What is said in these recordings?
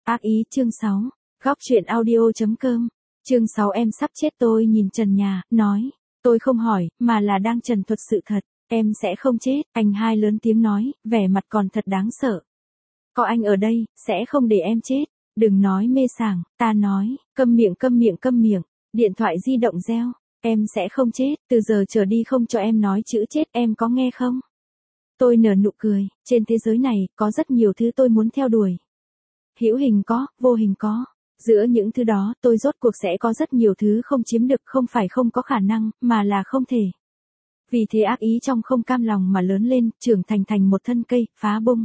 Ác ý chương 6. Góc truyện audio.com. Chương 6 em sắp chết tôi nhìn trần nhà, nói. Tôi không hỏi, mà là đang trần thuật sự thật. Em sẽ không chết, anh hai lớn tiếng nói, vẻ mặt còn thật đáng sợ. Có anh ở đây, sẽ không để em chết. Đừng nói mê sảng, ta nói, câm miệng câm miệng câm miệng. Điện thoại di động reo. Em sẽ không chết, từ giờ trở đi không cho em nói chữ chết, em có nghe không? Tôi nở nụ cười, trên thế giới này, có rất nhiều thứ tôi muốn theo đuổi. Hữu hình có, vô hình có. Giữa những thứ đó, tôi rốt cuộc sẽ có rất nhiều thứ không chiếm được, không phải không có khả năng, mà là không thể. Vì thế ác ý trong không cam lòng mà lớn lên, trưởng thành thành một thân cây, phá bung.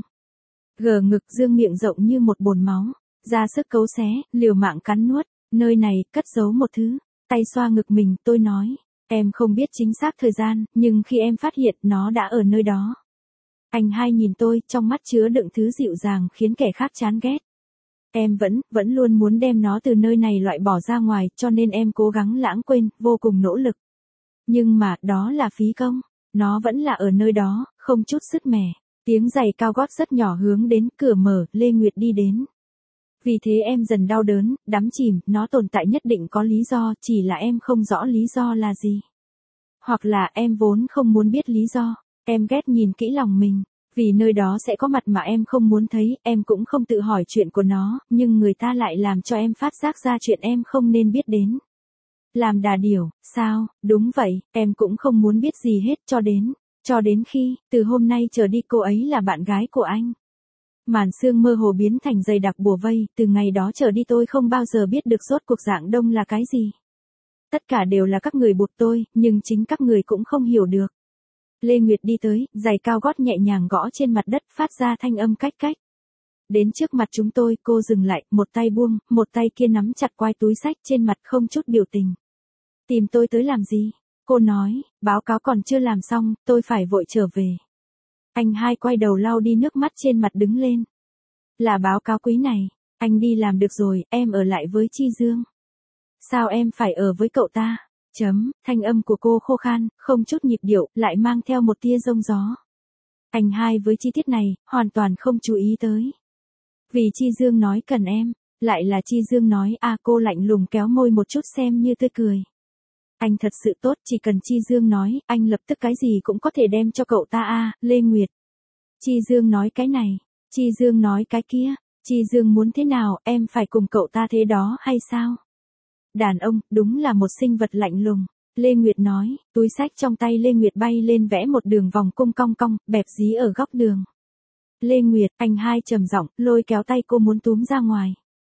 Gờ ngực dương miệng rộng như một bồn máu, ra sức cấu xé, liều mạng cắn nuốt, nơi này, cất giấu một thứ. Tay xoa ngực mình, tôi nói, em không biết chính xác thời gian, nhưng khi em phát hiện nó đã ở nơi đó. Anh hai nhìn tôi, trong mắt chứa đựng thứ dịu dàng khiến kẻ khác chán ghét. Em vẫn luôn muốn đem nó từ nơi này loại bỏ ra ngoài, cho nên em cố gắng lãng quên, vô cùng nỗ lực. Nhưng mà, đó là phí công. Nó vẫn là ở nơi đó, không chút sức mẻ. Tiếng giày cao gót rất nhỏ hướng đến, cửa mở, Lê Nguyệt đi đến. Vì thế em dần đau đớn, đắm chìm, nó tồn tại nhất định có lý do, chỉ là em không rõ lý do là gì. Hoặc là em vốn không muốn biết lý do. Em ghét nhìn kỹ lòng mình. Vì nơi đó sẽ có mặt mà em không muốn thấy, em cũng không tự hỏi chuyện của nó, nhưng người ta lại làm cho em phát giác ra chuyện em không nên biết đến. Làm đà điểu, sao, đúng vậy, em cũng không muốn biết gì hết cho đến khi, từ hôm nay trở đi cô ấy là bạn gái của anh. Màn sương mơ hồ biến thành dày đặc bùa vây, từ ngày đó trở đi tôi không bao giờ biết được rốt cuộc Dạng Đông là cái gì. Tất cả đều là các người buộc tôi, nhưng chính các người cũng không hiểu được. Lê Nguyệt đi tới, giày cao gót nhẹ nhàng gõ trên mặt đất, phát ra thanh âm cách cách. Đến trước mặt chúng tôi, cô dừng lại, một tay buông, một tay kia nắm chặt quai túi xách trên mặt không chút biểu tình. Tìm tôi tới làm gì? Cô nói, báo cáo còn chưa làm xong, tôi phải vội trở về. Anh hai quay đầu lau đi nước mắt trên mặt đứng lên. Là báo cáo quý này, anh đi làm được rồi, em ở lại với Chi Dương. Sao em phải ở với cậu ta? Thanh âm của cô khô khan, không chút nhịp điệu, lại mang theo một tia rông gió. Anh hai với chi tiết này, hoàn toàn không chú ý tới. Vì Chi Dương nói cần em, lại là Chi Dương nói cô lạnh lùng kéo môi một chút xem như tươi cười. Anh thật sự tốt, chỉ cần Chi Dương nói, anh lập tức cái gì cũng có thể đem cho cậu ta Lê Nguyệt. Chi Dương nói cái này, Chi Dương nói cái kia, Chi Dương muốn thế nào, em phải cùng cậu ta thế đó hay sao? Đàn ông, đúng là một sinh vật lạnh lùng. Lê Nguyệt nói, túi xách trong tay Lê Nguyệt bay lên vẽ một đường vòng cung cong cong, bẹp dí ở góc đường. Lê Nguyệt, anh hai trầm giọng, lôi kéo tay cô muốn túm ra ngoài.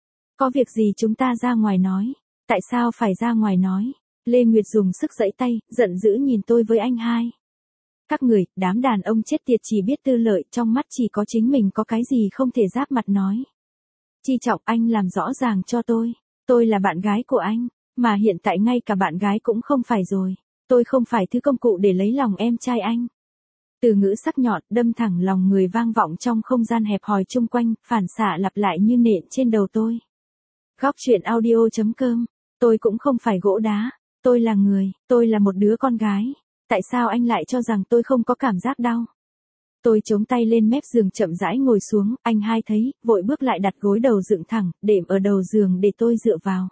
Có việc gì chúng ta ra ngoài nói? Tại sao phải ra ngoài nói? Lê Nguyệt dùng sức giãy tay, giận dữ nhìn tôi với anh hai. Các người, đám đàn ông chết tiệt chỉ biết tư lợi, trong mắt chỉ có chính mình, có cái gì không thể giáp mặt nói. Chi Trọng, anh làm rõ ràng cho tôi là bạn gái của anh, mà hiện tại ngay cả bạn gái cũng không phải rồi. Tôi không phải thứ công cụ để lấy lòng em trai anh. Từ ngữ sắc nhọn đâm thẳng lòng người vang vọng trong không gian hẹp hòi chung quanh, phản xạ lặp lại như nện trên đầu tôi. Góc truyện audio.com. Tôi cũng không phải gỗ đá. Tôi là người, tôi là một đứa con gái. Tại sao anh lại cho rằng tôi không có cảm giác đau? Tôi chống tay lên mép giường chậm rãi ngồi xuống, anh hai thấy, vội bước lại đặt gối đầu dựng thẳng, đệm ở đầu giường để tôi dựa vào.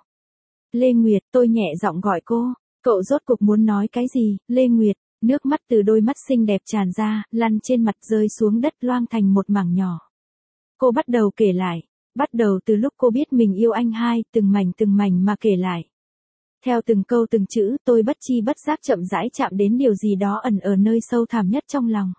Lê Nguyệt, tôi nhẹ giọng gọi cô, cậu rốt cuộc muốn nói cái gì, Lê Nguyệt, nước mắt từ đôi mắt xinh đẹp tràn ra, lăn trên mặt rơi xuống đất loang thành một mảng nhỏ. Cô bắt đầu kể lại, bắt đầu từ lúc cô biết mình yêu anh hai, từng mảnh mà kể lại. Theo từng câu từng chữ, tôi bất chi bất giác chậm rãi chạm đến điều gì đó ẩn ở nơi sâu thẳm nhất trong lòng.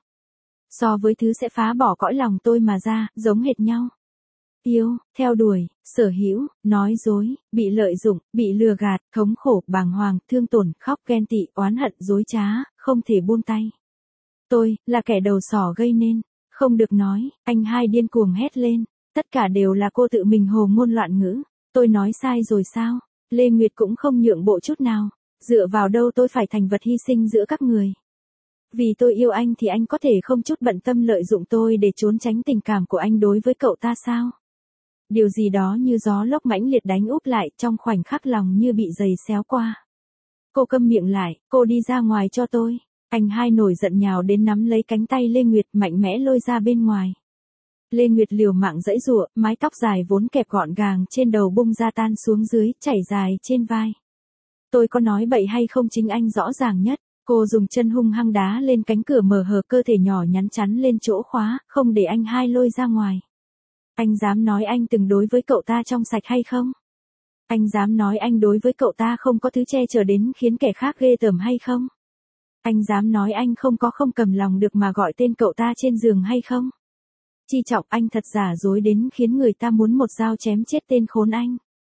So với thứ sẽ phá bỏ cõi lòng tôi mà ra, giống hệt nhau. Yêu, theo đuổi, sở hữu, nói dối, bị lợi dụng, bị lừa gạt, thống khổ, bàng hoàng, thương tổn, khóc, ghen tị, oán hận, dối trá, không thể buông tay. Tôi, là kẻ đầu sỏ gây nên. Không được nói, anh hai điên cuồng hét lên. Tất cả đều là cô tự mình hồ ngôn loạn ngữ. Tôi nói sai rồi sao? Lê Nguyệt cũng không nhượng bộ chút nào. Dựa vào đâu tôi phải thành vật hy sinh giữa các người? Vì tôi yêu anh thì anh có thể không chút bận tâm lợi dụng tôi để trốn tránh tình cảm của anh đối với cậu ta sao? Điều gì đó như gió lốc mãnh liệt đánh úp lại, trong khoảnh khắc lòng như bị giày xéo qua. Cô câm miệng lại, cô đi ra ngoài cho tôi. Anh hai nổi giận nhào đến nắm lấy cánh tay Lê Nguyệt, mạnh mẽ lôi ra bên ngoài. Lê Nguyệt liều mạng giãy giụa, mái tóc dài vốn kẹp gọn gàng trên đầu bung ra tan xuống dưới, chảy dài trên vai. Tôi có nói bậy hay không chính anh rõ ràng nhất. Cô dùng chân hung hăng đá lên cánh cửa mở hở, cơ thể nhỏ nhắn chắn lên chỗ khóa, không để anh hai lôi ra ngoài. Anh dám nói anh từng đối với cậu ta trong sạch hay không? Anh dám nói anh đối với cậu ta không có thứ che chở đến khiến kẻ khác ghê tởm hay không? Anh dám nói anh không cầm lòng được mà gọi tên cậu ta trên giường hay không? Chi Trọng, anh thật giả dối đến khiến người ta muốn một dao chém chết tên khốn anh.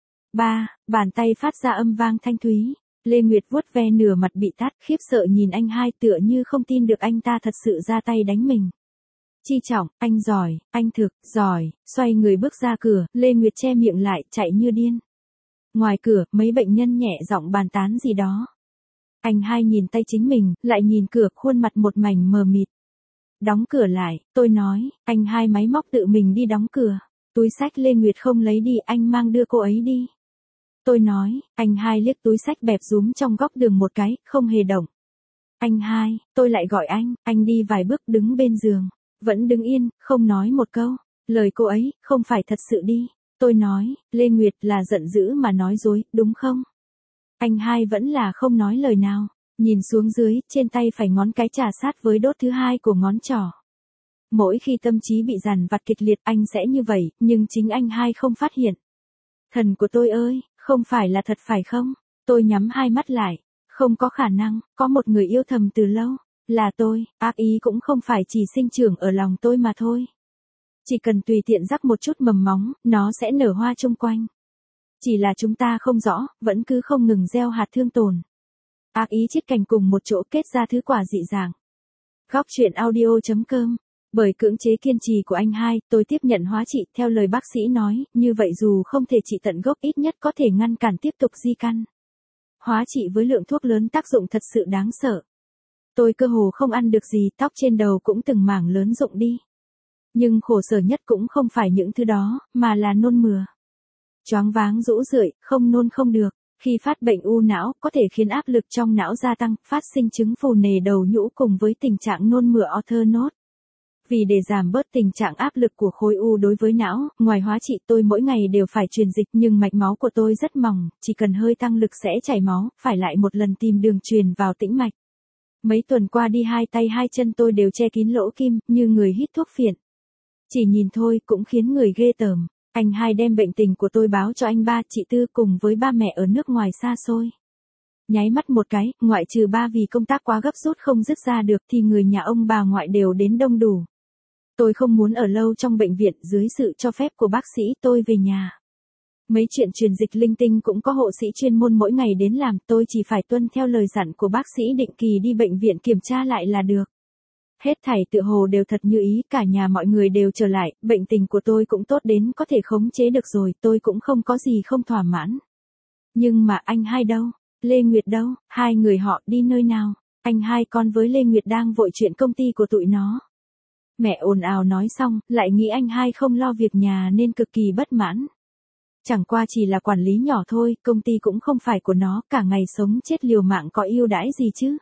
Bàn tay phát ra âm vang thanh thúy. Lê Nguyệt vuốt ve nửa mặt bị tát, khiếp sợ nhìn anh hai tựa như không tin được anh ta thật sự ra tay đánh mình. Chi Trọng, anh giỏi, anh thực, giỏi, xoay người bước ra cửa, Lê Nguyệt che miệng lại, chạy như điên. Ngoài cửa, mấy bệnh nhân nhẹ giọng bàn tán gì đó. Anh hai nhìn tay chính mình, lại nhìn cửa, khuôn mặt một mảnh mờ mịt. Đóng cửa lại, tôi nói, anh hai máy móc tự mình đi đóng cửa. Túi xách Lê Nguyệt không lấy đi, anh mang đưa cô ấy đi. Tôi nói, anh hai liếc túi xách bẹp rúm trong góc đường một cái, không hề động. Anh hai, tôi lại gọi anh đi vài bước đứng bên giường. Vẫn đứng yên, không nói một câu. Lời cô ấy, không phải thật sự đi. Tôi nói, Lê Nguyệt là giận dữ mà nói dối, đúng không? Anh hai vẫn là không nói lời nào. Nhìn xuống dưới, trên tay phải ngón cái chà sát với đốt thứ hai của ngón trỏ. Mỗi khi tâm trí bị dằn vặt kịch liệt anh sẽ như vậy, nhưng chính anh hai không phát hiện. Thần của tôi ơi, không phải là thật phải không? Tôi nhắm hai mắt lại. Không có khả năng, có một người yêu thầm từ lâu. Là tôi, ác ý cũng không phải chỉ sinh trưởng ở lòng tôi mà thôi. Chỉ cần tùy tiện rắc một chút mầm móng, nó sẽ nở hoa chung quanh. Chỉ là chúng ta không rõ, vẫn cứ không ngừng gieo hạt thương tổn. Ác ý chiết cành cùng một chỗ kết ra thứ quả dị dạng. Góc truyện audio.com. Bởi cưỡng chế kiên trì của anh hai, tôi tiếp nhận hóa trị, theo lời bác sĩ nói, như vậy dù không thể trị tận gốc ít nhất có thể ngăn cản tiếp tục di căn. Hóa trị với lượng thuốc lớn tác dụng thật sự đáng sợ. Tôi cơ hồ không ăn được gì, tóc trên đầu cũng từng mảng lớn rụng đi. Nhưng khổ sở nhất cũng không phải những thứ đó, mà là nôn mửa. Choáng váng rũ rượi, không nôn không được. Khi phát bệnh u não, có thể khiến áp lực trong não gia tăng, phát sinh chứng phù nề đầu nhũ cùng với tình trạng nôn mửa Orthonaut. Vì để giảm bớt tình trạng áp lực của khối u đối với não, ngoài hóa trị tôi mỗi ngày đều phải truyền dịch nhưng mạch máu của tôi rất mỏng, chỉ cần hơi tăng lực sẽ chảy máu, phải lại một lần tìm đường truyền vào tĩnh mạch. Mấy tuần qua đi hai tay hai chân tôi đều che kín lỗ kim, như người hít thuốc phiện. Chỉ nhìn thôi cũng khiến người ghê tởm. Anh hai đem bệnh tình của tôi báo cho anh ba, chị Tư cùng với ba mẹ ở nước ngoài xa xôi. Nháy mắt một cái, ngoại trừ ba vì công tác quá gấp rút không dứt ra được thì người nhà ông bà ngoại đều đến đông đủ. Tôi không muốn ở lâu trong bệnh viện, dưới sự cho phép của bác sĩ tôi về nhà. Mấy chuyện truyền dịch linh tinh cũng có hộ sĩ chuyên môn mỗi ngày đến làm, tôi chỉ phải tuân theo lời dặn của bác sĩ định kỳ đi bệnh viện kiểm tra lại là được. Hết thảy tựa hồ đều thật như ý, cả nhà mọi người đều trở lại, bệnh tình của tôi cũng tốt đến có thể khống chế được rồi, tôi cũng không có gì không thỏa mãn. Nhưng mà anh hai đâu? Lê Nguyệt đâu? Hai người họ đi nơi nào? Anh hai con với Lê Nguyệt đang vội chuyện công ty của tụi nó. Mẹ ồn ào nói xong, lại nghĩ anh hai không lo việc nhà nên cực kỳ bất mãn. Chẳng qua chỉ là quản lý nhỏ thôi, công ty cũng không phải của nó, cả ngày sống chết liều mạng có ưu đãi gì chứ.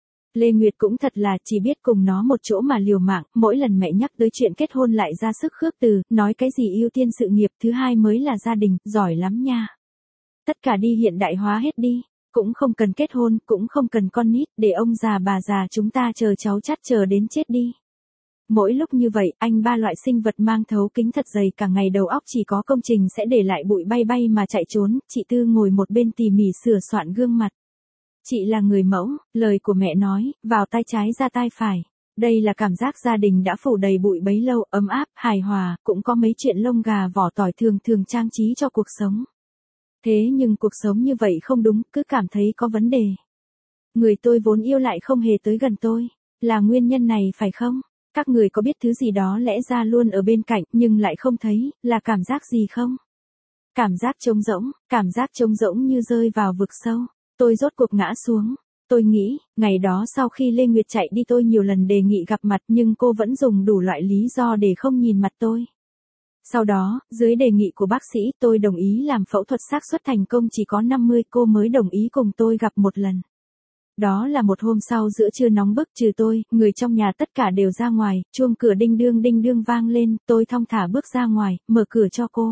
Lê Nguyệt cũng thật là chỉ biết cùng nó một chỗ mà liều mạng, mỗi lần mẹ nhắc tới chuyện kết hôn lại ra sức khước từ, nói cái gì ưu tiên sự nghiệp, thứ hai mới là gia đình, giỏi lắm nha. Tất cả đi hiện đại hóa hết đi, cũng không cần kết hôn, cũng không cần con nít, để ông già bà già chúng ta chờ cháu chắt chờ đến chết đi. Mỗi lúc như vậy, anh ba loại sinh vật mang thấu kính thật dày cả ngày đầu óc chỉ có công trình sẽ để lại bụi bay bay mà chạy trốn, chị Tư ngồi một bên tỉ mỉ sửa soạn gương mặt. Chị là người mẫu, lời của mẹ nói, vào tai trái ra tai phải. Đây là cảm giác gia đình đã phủ đầy bụi bấy lâu, ấm áp, hài hòa, cũng có mấy chuyện lông gà vỏ tỏi thường thường trang trí cho cuộc sống. Thế nhưng cuộc sống như vậy không đúng, cứ cảm thấy có vấn đề. Người tôi vốn yêu lại không hề tới gần tôi, là nguyên nhân này phải không? Các người có biết thứ gì đó lẽ ra luôn ở bên cạnh nhưng lại không thấy, là cảm giác gì không? Cảm giác trống rỗng như rơi vào vực sâu. Tôi rốt cuộc ngã xuống. Tôi nghĩ, ngày đó sau khi Lê Nguyệt chạy đi tôi nhiều lần đề nghị gặp mặt nhưng cô vẫn dùng đủ loại lý do để không nhìn mặt tôi. Sau đó, dưới đề nghị của bác sĩ tôi đồng ý làm phẫu thuật xác suất thành công chỉ có 50, cô mới đồng ý cùng tôi gặp một lần. Đó là một hôm sau giữa trưa nóng bức, trừ tôi, người trong nhà tất cả đều ra ngoài, chuông cửa đinh đương vang lên, tôi thong thả bước ra ngoài, mở cửa cho cô.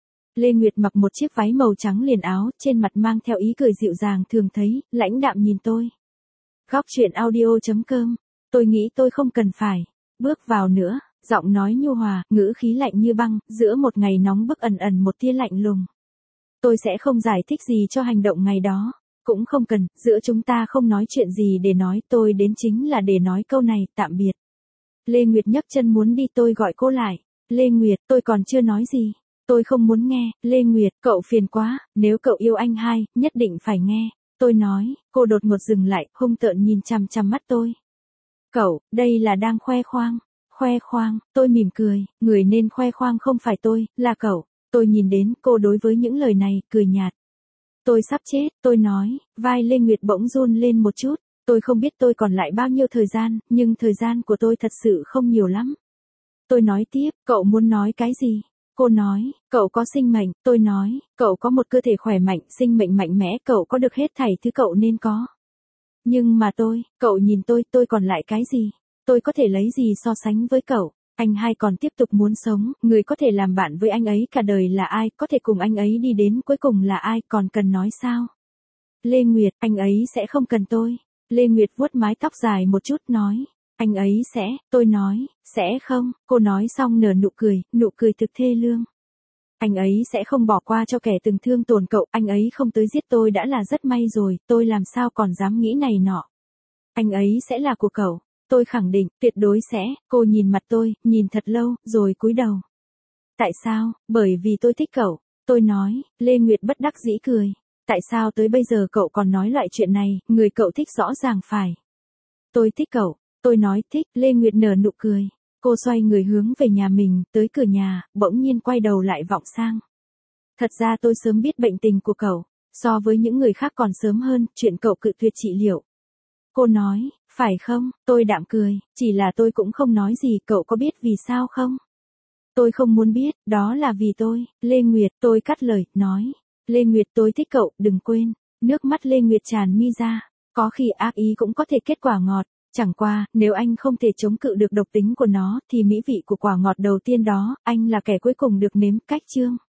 Lê Nguyệt mặc một chiếc váy màu trắng liền áo, trên mặt mang theo ý cười dịu dàng thường thấy, lãnh đạm nhìn tôi. Góc chuyện audio.com, tôi nghĩ tôi không cần phải bước vào nữa, giọng nói nhu hòa, ngữ khí lạnh như băng, giữa một ngày nóng bức ẩn ẩn một tia lạnh lùng. Tôi sẽ không giải thích gì cho hành động ngày đó. Cũng không cần, giữa chúng ta không nói chuyện gì để nói, tôi đến chính là để nói câu này, tạm biệt. Lê Nguyệt nhấc chân muốn đi, tôi gọi cô lại. Lê Nguyệt, tôi còn chưa nói gì. Tôi không muốn nghe. Lê Nguyệt, cậu phiền quá, nếu cậu yêu anh hai, nhất định phải nghe. Tôi nói, cô đột ngột dừng lại, hung tợn nhìn chằm chằm mắt tôi. Cậu, đây là đang khoe khoang. Khoe khoang, tôi mỉm cười, người nên khoe khoang không phải tôi, là cậu. Tôi nhìn đến cô đối với những lời này, cười nhạt. Tôi sắp chết, tôi nói, vai Lê Nguyệt bỗng run lên một chút. Tôi không biết tôi còn lại bao nhiêu thời gian, nhưng thời gian của tôi thật sự không nhiều lắm. Tôi nói tiếp, cậu muốn nói cái gì? Cô nói, cậu có sinh mệnh. Tôi nói, cậu có một cơ thể khỏe mạnh, sinh mệnh mạnh mẽ, cậu có được hết thảy thứ cậu nên có. Nhưng mà cậu nhìn tôi còn lại cái gì? Tôi có thể lấy gì so sánh với cậu? Anh hai còn tiếp tục muốn sống, người có thể làm bạn với anh ấy cả đời là ai, có thể cùng anh ấy đi đến cuối cùng là ai, còn cần nói sao? Lê Nguyệt, anh ấy sẽ không cần tôi. Lê Nguyệt vuốt mái tóc dài một chút nói, anh ấy sẽ, tôi nói, sẽ không, cô nói xong nở nụ cười thực thê lương. Anh ấy sẽ không bỏ qua cho kẻ từng thương tổn cậu, anh ấy không tới giết tôi đã là rất may rồi, tôi làm sao còn dám nghĩ này nọ. Anh ấy sẽ là của cậu. Tôi khẳng định, tuyệt đối sẽ. Cô nhìn mặt tôi, nhìn thật lâu, rồi cúi đầu. Tại sao? Bởi vì tôi thích cậu. Tôi nói, Lê Nguyệt bất đắc dĩ cười. Tại sao tới bây giờ cậu còn nói loại chuyện này, người cậu thích rõ ràng phải. Tôi thích cậu. Tôi nói thích, Lê Nguyệt nở nụ cười. Cô xoay người hướng về nhà mình, tới cửa nhà, bỗng nhiên quay đầu lại vọng sang. Thật ra tôi sớm biết bệnh tình của cậu. So với những người khác còn sớm hơn, chuyện cậu cự tuyệt trị liệu. Cô nói, phải không? Tôi đạm cười, chỉ là tôi cũng không nói gì, cậu có biết vì sao không? Tôi không muốn biết, đó là vì tôi. Lê Nguyệt, tôi cắt lời, nói. Lê Nguyệt, tôi thích cậu, đừng quên. Nước mắt Lê Nguyệt tràn mi ra. Có khi ác ý cũng có thể kết quả ngọt. Chẳng qua, nếu anh không thể chống cự được độc tính của nó, thì mỹ vị của quả ngọt đầu tiên đó, anh là kẻ cuối cùng được nếm. Cách chương.